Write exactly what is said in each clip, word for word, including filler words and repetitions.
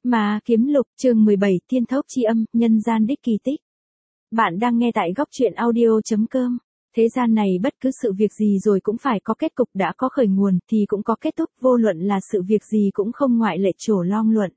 Ma Kiếm Lục, chương mười bảy, Thiên Thốc Chi Âm, Nhân Gian Đích Kỳ Tích. Bạn đang nghe tại góc truyện audio chấm com. Thế gian này bất cứ sự việc gì rồi cũng phải có kết cục, đã có khởi nguồn thì cũng có kết thúc, vô luận là sự việc gì cũng không ngoại lệ. Trổ long luận.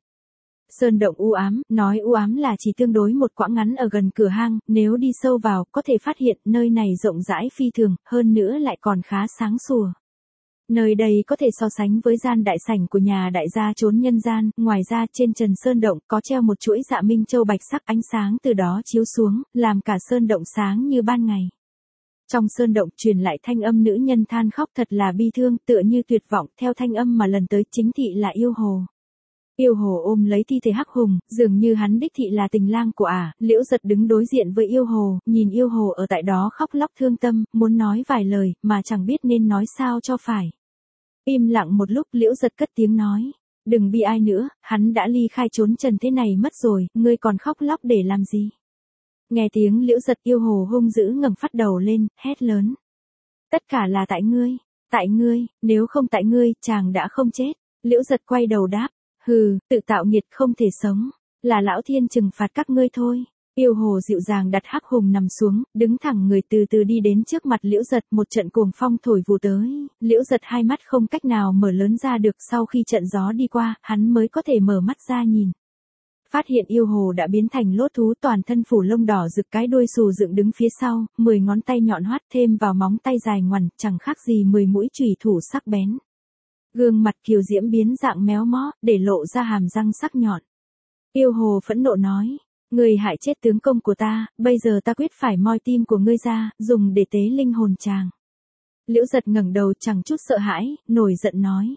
Sơn động u ám, nói u ám là chỉ tương đối một quãng ngắn ở gần cửa hang, nếu đi sâu vào có thể phát hiện nơi này rộng rãi phi thường, hơn nữa lại còn khá sáng sủa. Nơi đây có thể so sánh với gian đại sảnh của nhà đại gia trốn nhân gian, ngoài ra trên trần sơn động có treo một chuỗi dạ minh châu bạch sắc, ánh sáng từ đó chiếu xuống, làm cả sơn động sáng như ban ngày. Trong sơn động truyền lại thanh âm nữ nhân than khóc thật là bi thương, tựa như tuyệt vọng, theo thanh âm mà lần tới chính thị là yêu hồ. Yêu hồ ôm lấy thi thể Hắc Hùng, dường như hắn đích thị là tình lang của ả. À. Liễu Giật đứng đối diện với yêu hồ, nhìn yêu hồ ở tại đó khóc lóc thương tâm, muốn nói vài lời, mà chẳng biết nên nói sao cho phải. Im lặng một lúc, Liễu Giật cất tiếng nói, đừng bi ai nữa, hắn đã ly khai trốn trần thế này mất rồi, ngươi còn khóc lóc để làm gì? Nghe tiếng Liễu Giật, yêu hồ hung dữ ngẩng phát đầu lên, hét lớn. Tất cả là tại ngươi, tại ngươi, nếu không tại ngươi, chàng đã không chết. Liễu Giật quay đầu đáp, hừ, tự tạo nghiệt không thể sống, là lão thiên trừng phạt các ngươi thôi. Yêu hồ dịu dàng đặt Hắc Hùng nằm xuống, đứng thẳng người từ từ đi đến trước mặt Liễu Giật, một trận cuồng phong thổi vù tới, Liễu Giật hai mắt không cách nào mở lớn ra được, sau khi trận gió đi qua, hắn mới có thể mở mắt ra nhìn. Phát hiện yêu hồ đã biến thành lốt thú, toàn thân phủ lông đỏ rực, cái đuôi xù dựng đứng phía sau, mười ngón tay nhọn hoắt thêm vào móng tay dài ngoằn, chẳng khác gì mười mũi chùy thủ sắc bén. Gương mặt kiều diễm biến dạng méo mó, để lộ ra hàm răng sắc nhọn. Yêu hồ phẫn nộ nói. Ngươi hại chết tướng công của ta, bây giờ ta quyết phải moi tim của ngươi ra, dùng để tế linh hồn chàng. Liễu Giật ngẩng đầu chẳng chút sợ hãi, nổi giận nói.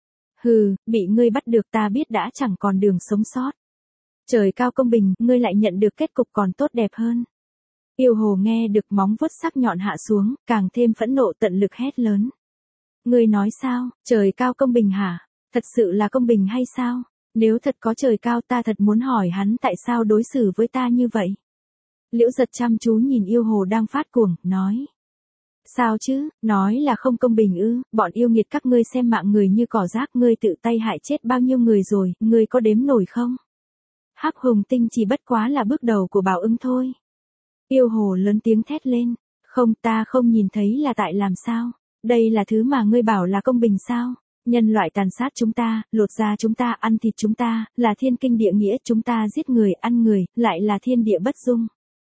Hừ, bị ngươi bắt được ta biết đã chẳng còn đường sống sót. Trời cao công bình, ngươi lại nhận được kết cục còn tốt đẹp hơn. Yêu hồ nghe được móng vuốt sắc nhọn hạ xuống, càng thêm phẫn nộ, tận lực hét lớn. Ngươi nói sao, trời cao công bình hả? Thật sự là công bình hay sao? Nếu thật có trời cao, ta thật muốn hỏi hắn tại sao đối xử với ta như vậy. Liễu Giật chăm chú nhìn yêu hồ đang phát cuồng, nói. Sao chứ, nói là không công bình ư, bọn yêu nghiệt các ngươi xem mạng người như cỏ rác, ngươi tự tay hại chết bao nhiêu người rồi, ngươi có đếm nổi không? Hắc Hùng tinh chỉ bất quá là bước đầu của báo ứng thôi. Yêu hồ lớn tiếng thét lên, không, ta không nhìn thấy là tại làm sao, đây là thứ mà ngươi bảo là công bình sao? Nhân loại tàn sát chúng ta, lột da chúng ta, ăn thịt chúng ta, là thiên kinh địa nghĩa, chúng ta giết người, ăn người, lại là thiên địa bất dung.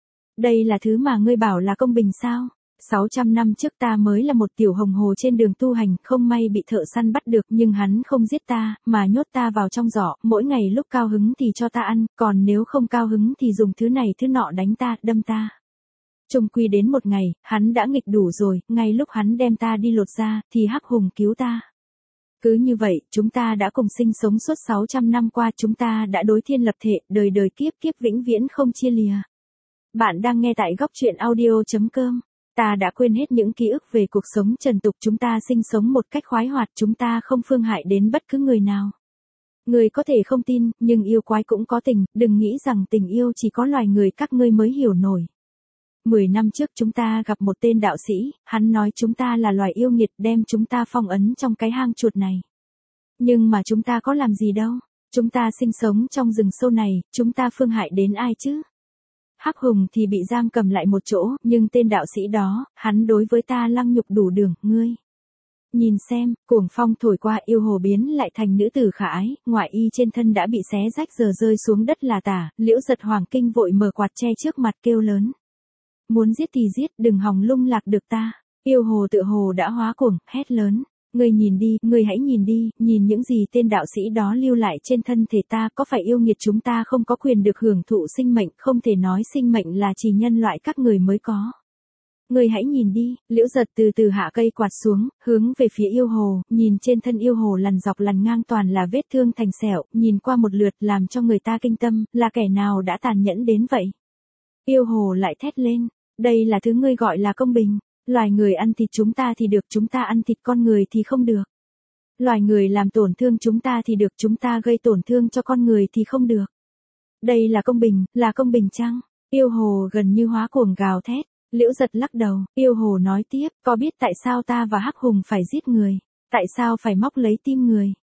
Đây là thứ mà ngươi bảo là công bình sao? sáu trăm năm trước ta mới là một tiểu hồng hồ trên đường tu hành, không may bị thợ săn bắt được, nhưng hắn không giết ta, mà nhốt ta vào trong giỏ, mỗi ngày lúc cao hứng thì cho ta ăn, còn nếu không cao hứng thì dùng thứ này thứ nọ đánh ta, đâm ta. Chung quy đến một ngày, hắn đã nghịch đủ rồi, ngay lúc hắn đem ta đi lột da, thì Hắc Hùng cứu ta. Cứ như vậy, chúng ta đã cùng sinh sống suốt sáu trăm năm qua, chúng ta đã đối thiên lập thể, đời đời kiếp kiếp vĩnh viễn không chia lìa. Bạn đang nghe tại góc truyện audio chấm com. Ta đã quên hết những ký ức về cuộc sống trần tục, chúng ta sinh sống một cách khoái hoạt, chúng ta không phương hại đến bất cứ người nào. Người có thể không tin, nhưng yêu quái cũng có tình, đừng nghĩ rằng tình yêu chỉ có loài người các ngươi mới hiểu nổi. Mười năm trước chúng ta gặp một tên đạo sĩ, hắn nói chúng ta là loài yêu nghiệt, đem chúng ta phong ấn trong cái hang chuột này. Nhưng mà chúng ta có làm gì đâu, chúng ta sinh sống trong rừng sâu này, chúng ta phương hại đến ai chứ? Hắc Hùng thì bị giam cầm lại một chỗ, nhưng tên đạo sĩ đó, hắn đối với ta lăng nhục đủ đường, ngươi. Nhìn xem, cuồng phong thổi qua, yêu hồ biến lại thành nữ tử khả ái, ngoại y trên thân đã bị xé rách giờ rơi xuống đất là tả. Liễu Giật hoàng kinh vội mở quạt che trước mặt kêu lớn. Muốn giết thì giết, đừng hòng lung lạc được ta. Yêu hồ tự hồ đã hóa cuồng, hét lớn. Ngươi nhìn đi, ngươi hãy nhìn đi, nhìn những gì tên đạo sĩ đó lưu lại trên thân thể ta, có phải yêu nghiệt chúng ta không có quyền được hưởng thụ sinh mệnh, không thể nói sinh mệnh là chỉ nhân loại các người mới có. Ngươi hãy nhìn đi. Liễu Giật từ từ hạ cây quạt xuống, hướng về phía yêu hồ, nhìn trên thân yêu hồ lằn dọc lằn ngang toàn là vết thương thành sẹo, nhìn qua một lượt làm cho người ta kinh tâm, là kẻ nào đã tàn nhẫn đến vậy. Yêu hồ lại thét lên, đây là thứ ngươi gọi là công bình. Loài người ăn thịt chúng ta thì được, chúng ta ăn thịt con người thì không được. Loài người làm tổn thương chúng ta thì được, chúng ta gây tổn thương cho con người thì không được. Đây là công bình, là công bình chăng? Yêu hồ gần như hóa cuồng gào thét. Liễu Giật lắc đầu, yêu hồ nói tiếp, có biết tại sao ta và Hắc Hùng phải giết người? Tại sao phải móc lấy tim người?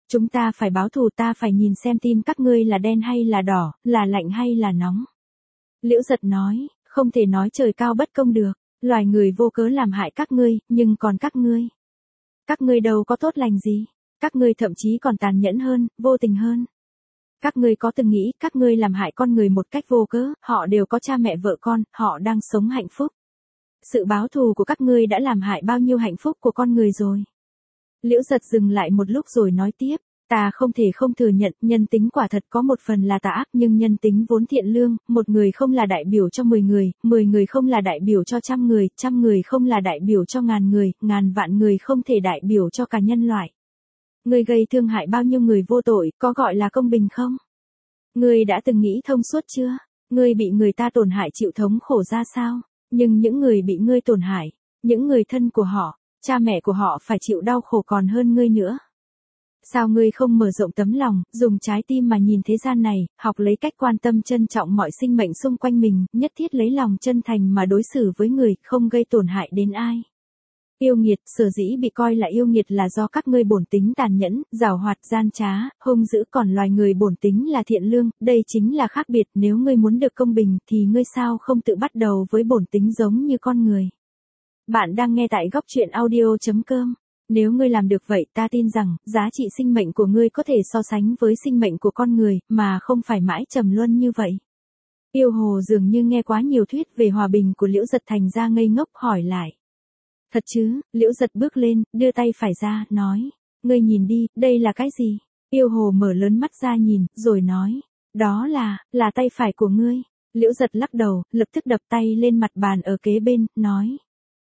Chúng ta phải báo thù, ta phải nhìn xem tim các ngươi là đen hay là đỏ, là lạnh hay là nóng. Liễu Giật nói, không thể nói trời cao bất công được, loài người vô cớ làm hại các ngươi, nhưng còn các ngươi. Các ngươi đâu có tốt lành gì, các ngươi thậm chí còn tàn nhẫn hơn, vô tình hơn. Các ngươi có từng nghĩ các ngươi làm hại con người một cách vô cớ, họ đều có cha mẹ vợ con, họ đang sống hạnh phúc. Sự báo thù của các ngươi đã làm hại bao nhiêu hạnh phúc của con người rồi. Liễu Giật dừng lại một lúc rồi nói tiếp, ta không thể không thừa nhận, nhân tính quả thật có một phần là tà ác, nhưng nhân tính vốn thiện lương, một người không là đại biểu cho mười người, mười người không là đại biểu cho trăm người, trăm người không là đại biểu cho ngàn người, ngàn vạn người không thể đại biểu cho cả nhân loại. Ngươi gây thương hại bao nhiêu người vô tội, có gọi là công bình không? Ngươi đã từng nghĩ thông suốt chưa? Ngươi bị người ta tổn hại chịu thống khổ ra sao? Nhưng những người bị ngươi tổn hại, những người thân của họ, cha mẹ của họ phải chịu đau khổ còn hơn ngươi nữa. Sao ngươi không mở rộng tấm lòng, dùng trái tim mà nhìn thế gian này, học lấy cách quan tâm trân trọng mọi sinh mệnh xung quanh mình, nhất thiết lấy lòng chân thành mà đối xử với người, không gây tổn hại đến ai. Yêu nghiệt, sở dĩ bị coi là yêu nghiệt là do các ngươi bổn tính tàn nhẫn, giảo hoạt, gian trá, hung dữ, còn loài người bổn tính là thiện lương, đây chính là khác biệt, nếu ngươi muốn được công bình thì ngươi sao không tự bắt đầu với bổn tính giống như con người. Bạn đang nghe tại góc truyện audio chấm com. Nếu ngươi làm được vậy, ta tin rằng, giá trị sinh mệnh của ngươi có thể so sánh với sinh mệnh của con người, mà không phải mãi trầm luân như vậy. Yêu Hồ dường như nghe quá nhiều thuyết về hòa bình của Liễu Giật thành ra ngây ngốc hỏi lại. Thật chứ? Liễu Giật bước lên, đưa tay phải ra, nói. Ngươi nhìn đi, đây là cái gì? Yêu Hồ mở lớn mắt ra nhìn, rồi nói. Đó là, là tay phải của ngươi. Liễu Giật lắc đầu, lập tức đập tay lên mặt bàn ở kế bên, nói.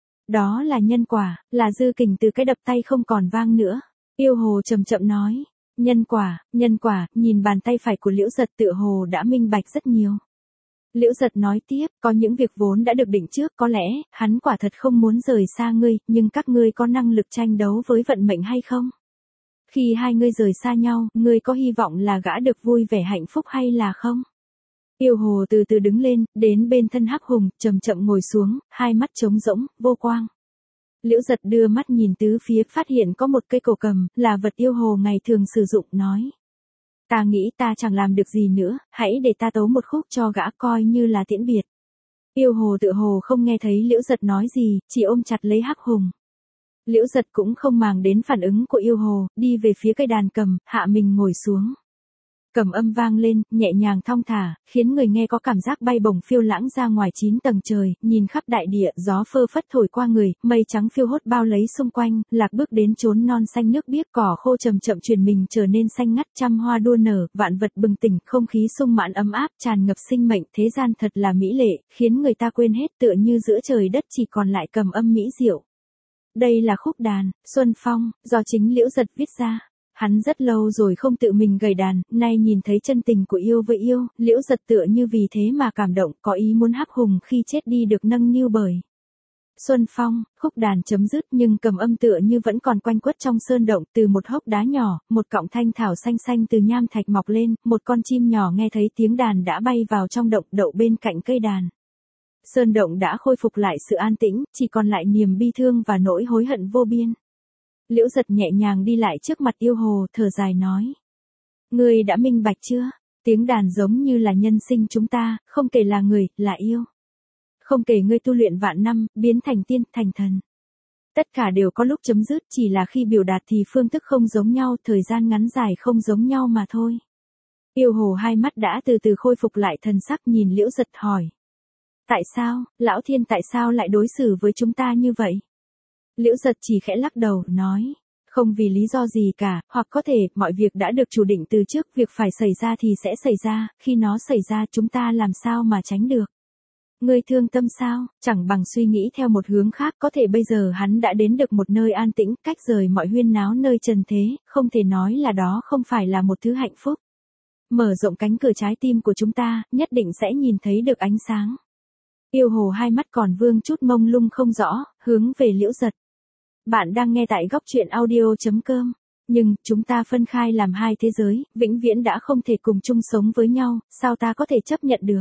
Đó là nhân quả, là dư kình từ cái đập tay không còn vang nữa. Yêu Hồ chậm chậm nói. Nhân quả, nhân quả, nhìn bàn tay phải của Liễu Giật tựa hồ đã minh bạch rất nhiều. Liễu Giật nói tiếp, có những việc vốn đã được định trước, có lẽ, hắn quả thật không muốn rời xa ngươi, nhưng các ngươi có năng lực tranh đấu với vận mệnh hay không? Khi hai ngươi rời xa nhau, ngươi có hy vọng là gã được vui vẻ hạnh phúc hay là không? Yêu Hồ từ từ đứng lên, đến bên thân Hắc Hùng, chậm chậm ngồi xuống, hai mắt trống rỗng, vô quang. Liễu Giật đưa mắt nhìn tứ phía, phát hiện có một cây cổ cầm, là vật Yêu Hồ ngày thường sử dụng, nói. Ta nghĩ ta chẳng làm được gì nữa, hãy để ta tấu một khúc cho gã coi như là tiễn biệt. Yêu Hồ tự hồ không nghe thấy Liễu Giật nói gì, chỉ ôm chặt lấy Hắc Hùng. Liễu Giật cũng không màng đến phản ứng của Yêu Hồ, đi về phía cây đàn cầm, hạ mình ngồi xuống. Cầm âm vang lên, nhẹ nhàng thong thả, khiến người nghe có cảm giác bay bổng phiêu lãng ra ngoài chín tầng trời, nhìn khắp đại địa, gió phơ phất thổi qua người, mây trắng phiêu hốt bao lấy xung quanh, lạc bước đến chốn non xanh nước biếc, cỏ khô chậm chậm chuyển mình trở nên xanh ngắt, trăm hoa đua nở, vạn vật bừng tỉnh, không khí sung mãn ấm áp, tràn ngập sinh mệnh, thế gian thật là mỹ lệ, khiến người ta quên hết, tựa như giữa trời đất chỉ còn lại cầm âm mỹ diệu. Đây là khúc đàn, Xuân Phong, do chính Liễu Giật viết ra. Hắn rất lâu rồi không tự mình gảy đàn, nay nhìn thấy chân tình của yêu với yêu, Liễu Giật tựa như vì thế mà cảm động, có ý muốn Hắc Hùng khi chết đi được nâng niu bởi. Xuân Phong, khúc đàn chấm dứt nhưng cầm âm tựa như vẫn còn quanh quất trong sơn động, từ một hốc đá nhỏ, một cọng thanh thảo xanh xanh từ nham thạch mọc lên, một con chim nhỏ nghe thấy tiếng đàn đã bay vào trong động, đậu bên cạnh cây đàn. Sơn động đã khôi phục lại sự an tĩnh, chỉ còn lại niềm bi thương và nỗi hối hận vô biên. Liễu Giật nhẹ nhàng đi lại trước mặt Yêu Hồ, thở dài nói. Ngươi đã minh bạch chưa? Tiếng đàn giống như là nhân sinh chúng ta, không kể là người, là yêu. Không kể ngươi tu luyện vạn năm, biến thành tiên, thành thần. Tất cả đều có lúc chấm dứt, chỉ là khi biểu đạt thì phương thức không giống nhau, thời gian ngắn dài không giống nhau mà thôi. Yêu Hồ hai mắt đã từ từ khôi phục lại thần sắc, nhìn Liễu Giật hỏi. Tại sao, Lão Thiên tại sao lại đối xử với chúng ta như vậy? Liễu Giật chỉ khẽ lắc đầu, nói. Không vì lý do gì cả, hoặc có thể, mọi việc đã được chủ định từ trước, việc phải xảy ra thì sẽ xảy ra, khi nó xảy ra chúng ta làm sao mà tránh được. Ngươi thương tâm sao, chẳng bằng suy nghĩ theo một hướng khác, có thể bây giờ hắn đã đến được một nơi an tĩnh, cách rời mọi huyên náo nơi trần thế, không thể nói là đó không phải là một thứ hạnh phúc. Mở rộng cánh cửa trái tim của chúng ta, nhất định sẽ nhìn thấy được ánh sáng. Yêu Hồ hai mắt còn vương chút mông lung không rõ, hướng về Liễu Giật. Bạn đang nghe tại góc truyện audio chấm com. Nhưng, chúng ta phân khai làm hai thế giới, vĩnh viễn đã không thể cùng chung sống với nhau, sao ta có thể chấp nhận được?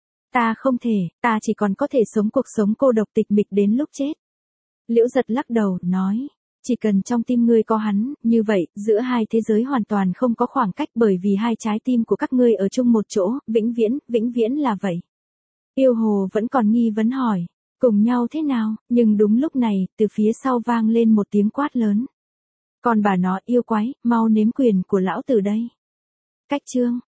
Ta không thể, ta chỉ còn có thể sống cuộc sống cô độc tịch mịch đến lúc chết. Liễu Giật lắc đầu, nói. Chỉ cần trong tim ngươi có hắn, như vậy, giữa hai thế giới hoàn toàn không có khoảng cách bởi vì hai trái tim của các ngươi ở chung một chỗ, vĩnh viễn, vĩnh viễn là vậy. Yêu hồ vẫn còn nghi vấn hỏi, cùng nhau thế nào, nhưng đúng lúc này, từ phía sau vang lên một tiếng quát lớn. Còn bà nó yêu quái, mau nếm quyền của lão tử đây. Cách chương